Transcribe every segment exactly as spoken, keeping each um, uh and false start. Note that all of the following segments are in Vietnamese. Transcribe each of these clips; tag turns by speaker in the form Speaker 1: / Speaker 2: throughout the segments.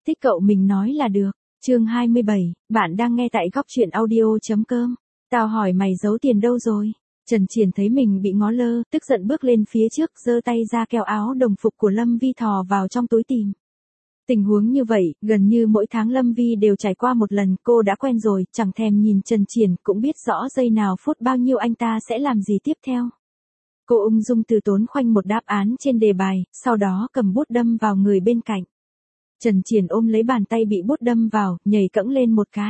Speaker 1: Thích cậu mình nói là được. Chương hai mươi bảy, bạn đang nghe tại góc truyện audio.com. Tao hỏi mày giấu tiền đâu rồi? Trần Triển thấy mình bị ngó lơ, tức giận bước lên phía trước, giơ tay ra kéo áo đồng phục của Lâm Vi thò vào trong túi tìm. Tình huống như vậy, gần như mỗi tháng Lâm Vi đều trải qua một lần, cô đã quen rồi, chẳng thèm nhìn Trần Triển, cũng biết rõ giây nào phút bao nhiêu anh ta sẽ làm gì tiếp theo. Cô ung dung từ tốn khoanh một đáp án trên đề bài, sau đó cầm bút đâm vào người bên cạnh. Trần Triển ôm lấy bàn tay bị bút đâm vào, nhảy cẫng lên một cái.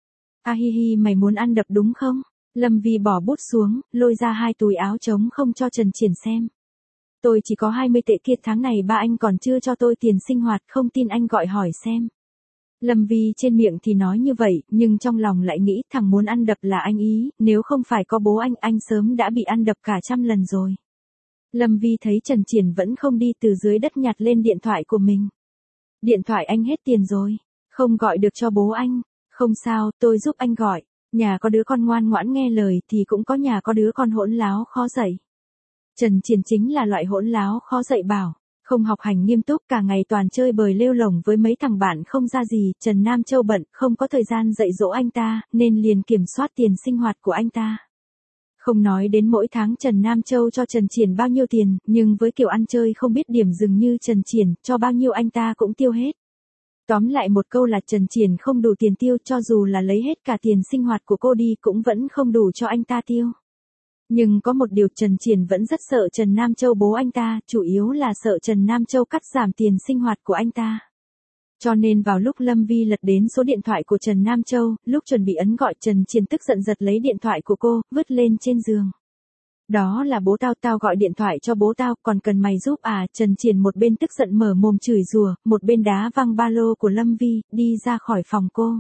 Speaker 1: A hi hi, mày muốn ăn đập đúng không? Lâm Vi bỏ bút xuống, lôi ra hai túi áo trống không cho Trần Triển xem. Tôi chỉ có hai mươi tệ kia, tháng này ba anh còn chưa cho tôi tiền sinh hoạt, không tin anh gọi hỏi xem. Lâm Vi trên miệng thì nói như vậy, nhưng trong lòng lại nghĩ thằng muốn ăn đập là anh ý, nếu không phải có bố anh, anh sớm đã bị ăn đập cả trăm lần rồi. Lâm Vi thấy Trần Triển vẫn không đi, từ dưới đất nhặt lên điện thoại của mình. Điện thoại anh hết tiền rồi, không gọi được cho bố anh. Không sao, tôi giúp anh gọi. Nhà có đứa con ngoan ngoãn nghe lời thì cũng có nhà có đứa con hỗn láo khó dạy. Trần Triển chính là loại hỗn láo khó dạy bảo, không học hành nghiêm túc, cả ngày toàn chơi bời lêu lổng với mấy thằng bạn không ra gì. Trần Nam Châu bận, không có thời gian dạy dỗ anh ta, nên liền kiểm soát tiền sinh hoạt của anh ta. Không nói đến mỗi tháng Trần Nam Châu cho Trần Triển bao nhiêu tiền, nhưng với kiểu ăn chơi không biết điểm dừng như Trần Triển, cho bao nhiêu anh ta cũng tiêu hết. Tóm lại một câu là Trần Triển không đủ tiền tiêu, cho dù là lấy hết cả tiền sinh hoạt của cô đi cũng vẫn không đủ cho anh ta tiêu. Nhưng có một điều, Trần Triển vẫn rất sợ Trần Nam Châu bố anh ta, chủ yếu là sợ Trần Nam Châu cắt giảm tiền sinh hoạt của anh ta. Cho nên vào lúc Lâm Vi lật đến số điện thoại của Trần Nam Châu, lúc chuẩn bị ấn gọi, Trần Triển tức giận giật lấy điện thoại của cô, vứt lên trên giường. Đó là bố tao, tao gọi điện thoại cho bố tao, còn cần mày giúp à? Trần Triển một bên tức giận mở mồm chửi rủa, một bên đá văng ba lô của Lâm Vi, đi ra khỏi phòng cô.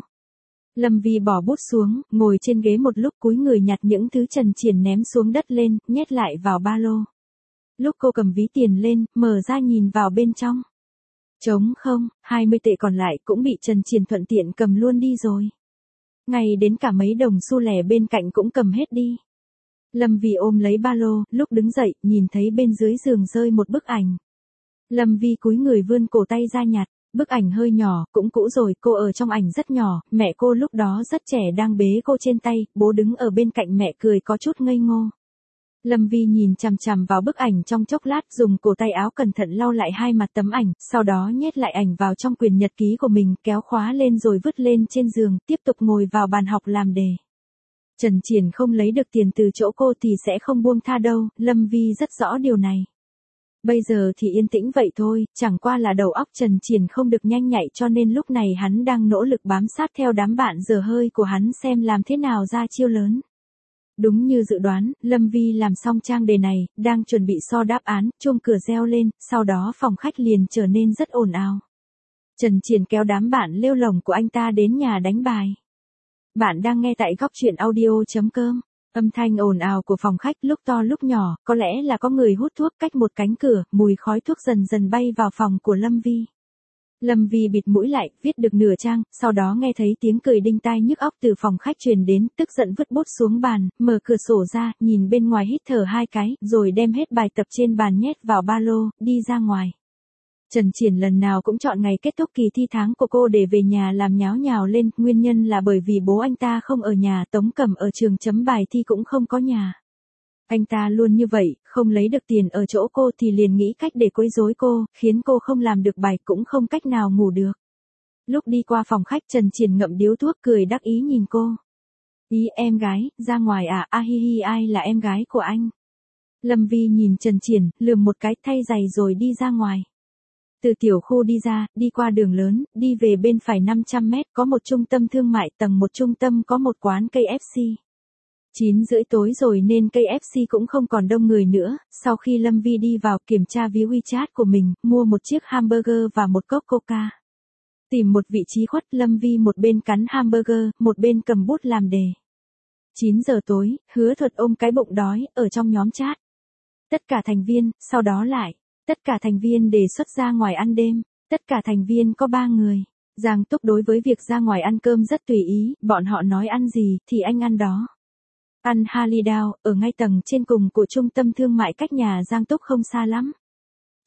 Speaker 1: Lâm Vi bỏ bút xuống, ngồi trên ghế một lúc, cúi người nhặt những thứ Trần Triển ném xuống đất lên, nhét lại vào ba lô. Lúc cô cầm ví tiền lên, mở ra nhìn vào bên trong. Trống không, hai mươi tệ còn lại cũng bị Trần Triển thuận tiện cầm luôn đi rồi. Ngay đến cả mấy đồng xu lẻ bên cạnh cũng cầm hết đi. Lâm Vi ôm lấy ba lô, lúc đứng dậy, nhìn thấy bên dưới giường rơi một bức ảnh. Lâm Vi cúi người vươn cổ tay ra nhặt, bức ảnh hơi nhỏ, cũng cũ rồi, cô ở trong ảnh rất nhỏ, mẹ cô lúc đó rất trẻ đang bế cô trên tay, bố đứng ở bên cạnh mẹ cười có chút ngây ngô. Lâm Vi nhìn chằm chằm vào bức ảnh trong chốc lát, dùng cổ tay áo cẩn thận lau lại hai mặt tấm ảnh, sau đó nhét lại ảnh vào trong quyển nhật ký của mình, kéo khóa lên rồi vứt lên trên giường, tiếp tục ngồi vào bàn học làm đề. Trần Triển không lấy được tiền từ chỗ cô thì sẽ không buông tha đâu, Lâm Vi rất rõ điều này. Bây giờ thì yên tĩnh vậy thôi, chẳng qua là đầu óc Trần Triển không được nhanh nhạy, cho nên lúc này hắn đang nỗ lực bám sát theo đám bạn dở hơi của hắn xem làm thế nào ra chiêu lớn. Đúng như dự đoán, Lâm Vi làm xong trang đề này, đang chuẩn bị so đáp án, chuông cửa reo lên, sau đó phòng khách liền trở nên rất ồn ào. Trần Triển kéo đám bạn lêu lổng của anh ta đến nhà đánh bài. Bạn đang nghe tại góc truyện audio.com. Âm thanh ồn ào của phòng khách lúc to lúc nhỏ, có lẽ là có người hút thuốc cách một cánh cửa, mùi khói thuốc dần dần bay vào phòng của Lâm Vi. Lâm Vi bịt mũi lại, viết được nửa trang, sau đó nghe thấy tiếng cười đinh tai nhức óc từ phòng khách truyền đến, tức giận vứt bút xuống bàn, mở cửa sổ ra, nhìn bên ngoài hít thở hai cái, rồi đem hết bài tập trên bàn nhét vào ba lô, đi ra ngoài. Trần Triển lần nào cũng chọn ngày kết thúc kỳ thi tháng của cô để về nhà làm nháo nhào lên, nguyên nhân là bởi vì bố anh ta không ở nhà, Tống Cẩm ở trường chấm bài thi cũng không có nhà. Anh ta luôn như vậy, không lấy được tiền ở chỗ cô thì liền nghĩ cách để quấy rối cô, khiến cô không làm được bài, cũng không cách nào ngủ được. Lúc đi qua phòng khách, Trần Triển ngậm điếu thuốc cười đắc ý nhìn cô. Ý em gái, ra ngoài à? A hi hi, ai là em gái của anh? Lâm Vi nhìn Trần Triển, lườm một cái, thay giày rồi đi ra ngoài. Từ tiểu khu đi ra, đi qua đường lớn, đi về bên phải năm trăm mét, có một trung tâm thương mại, tầng một trung tâm có một quán ca ép xê. chín rưỡi tối rồi nên ca ép xê cũng không còn đông người nữa, sau khi Lâm Vi đi vào kiểm tra ví WeChat của mình, mua một chiếc hamburger và một cốc coca. Tìm một vị trí khuất, Lâm Vi một bên cắn hamburger, một bên cầm bút làm đề. chín giờ tối, Hứa Thuật ôm cái bụng đói, ở trong nhóm chat. Tất cả thành viên, sau đó lại. Tất cả thành viên đề xuất ra ngoài ăn đêm. Tất cả thành viên có ba người. Giang Túc đối với việc ra ngoài ăn cơm rất tùy ý, bọn họ nói ăn gì thì anh ăn đó. Ăn Halidao, ở ngay tầng trên cùng của trung tâm thương mại cách nhà Giang Túc không xa lắm.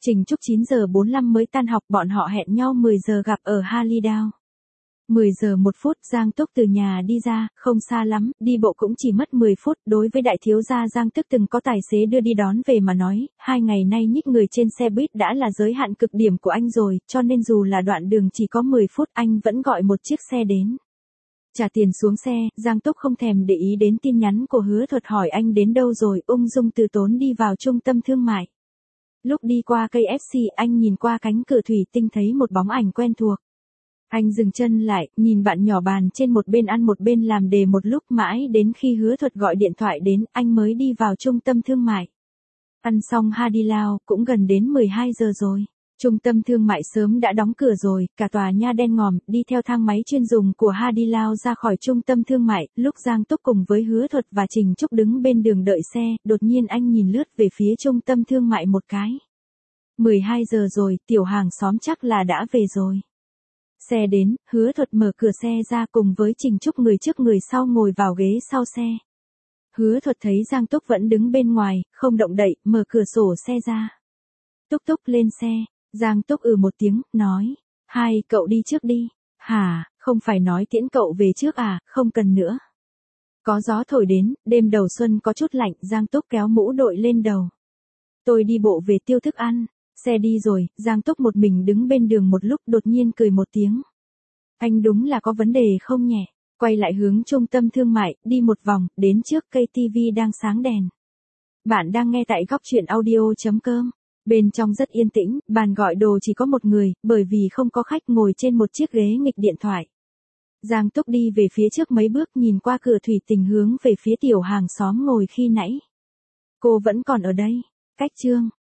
Speaker 1: Trình Trúc chín giờ bốn mươi lăm mới tan học, bọn họ hẹn nhau mười giờ gặp ở Halliday. mười giờ một phút Giang Túc từ nhà đi ra, không xa lắm, đi bộ cũng chỉ mất mười phút. Đối với đại thiếu gia Giang Tức từng có tài xế đưa đi đón về mà nói, hai ngày nay nhích người trên xe buýt đã là giới hạn cực điểm của anh rồi, cho nên dù là đoạn đường chỉ có mười phút anh vẫn gọi một chiếc xe đến. Trả tiền xuống xe, Giang Túc không thèm để ý đến tin nhắn của Hứa Thuật hỏi anh đến đâu rồi, ung dung từ tốn đi vào trung tâm thương mại. Lúc đi qua cây ép xê, anh nhìn qua cánh cửa thủy tinh thấy một bóng ảnh quen thuộc. Anh dừng chân lại, nhìn bạn nhỏ bàn trên một bên ăn một bên làm đề một lúc, mãi đến khi Hứa Thuật gọi điện thoại đến, anh mới đi vào trung tâm thương mại. Ăn xong Halliday, cũng gần đến mười hai giờ rồi. Trung tâm thương mại sớm đã đóng cửa rồi, cả tòa nhà đen ngòm, đi theo thang máy chuyên dùng của Halliday ra khỏi trung tâm thương mại, lúc Giang Túc cùng với Hứa Thuật và Trình Trúc đứng bên đường đợi xe, đột nhiên anh nhìn lướt về phía trung tâm thương mại một cái. mười hai giờ rồi, tiểu hàng xóm chắc là đã về rồi. Xe đến, Hứa Thuật mở cửa xe ra cùng với Trình Trúc người trước người sau ngồi vào ghế sau xe. Hứa Thuật thấy Giang Túc vẫn đứng bên ngoài, không động đậy, mở cửa sổ xe ra. Túc Túc lên xe. Giang Túc ừ một tiếng, nói. Hai, cậu đi trước đi. Hả, không phải nói tiễn cậu về trước à, không cần nữa. Có gió thổi đến, đêm đầu xuân có chút lạnh, Giang Túc kéo mũ đội lên đầu. Tôi đi bộ về tiêu thức ăn. Xe đi rồi, Giang Túc một mình đứng bên đường một lúc đột nhiên cười một tiếng. Anh đúng là có vấn đề không nhỉ? Quay lại hướng trung tâm thương mại, đi một vòng, đến trước cây tivi đang sáng đèn. Bạn đang nghe tại góc truyện audio chấm com. Bên trong rất yên tĩnh, bàn gọi đồ chỉ có một người, bởi vì không có khách ngồi trên một chiếc ghế nghịch điện thoại. Giang Túc đi về phía trước mấy bước nhìn qua cửa thủy tinh hướng về phía tiểu hàng xóm ngồi khi nãy. Cô vẫn còn ở đây. Cách chương.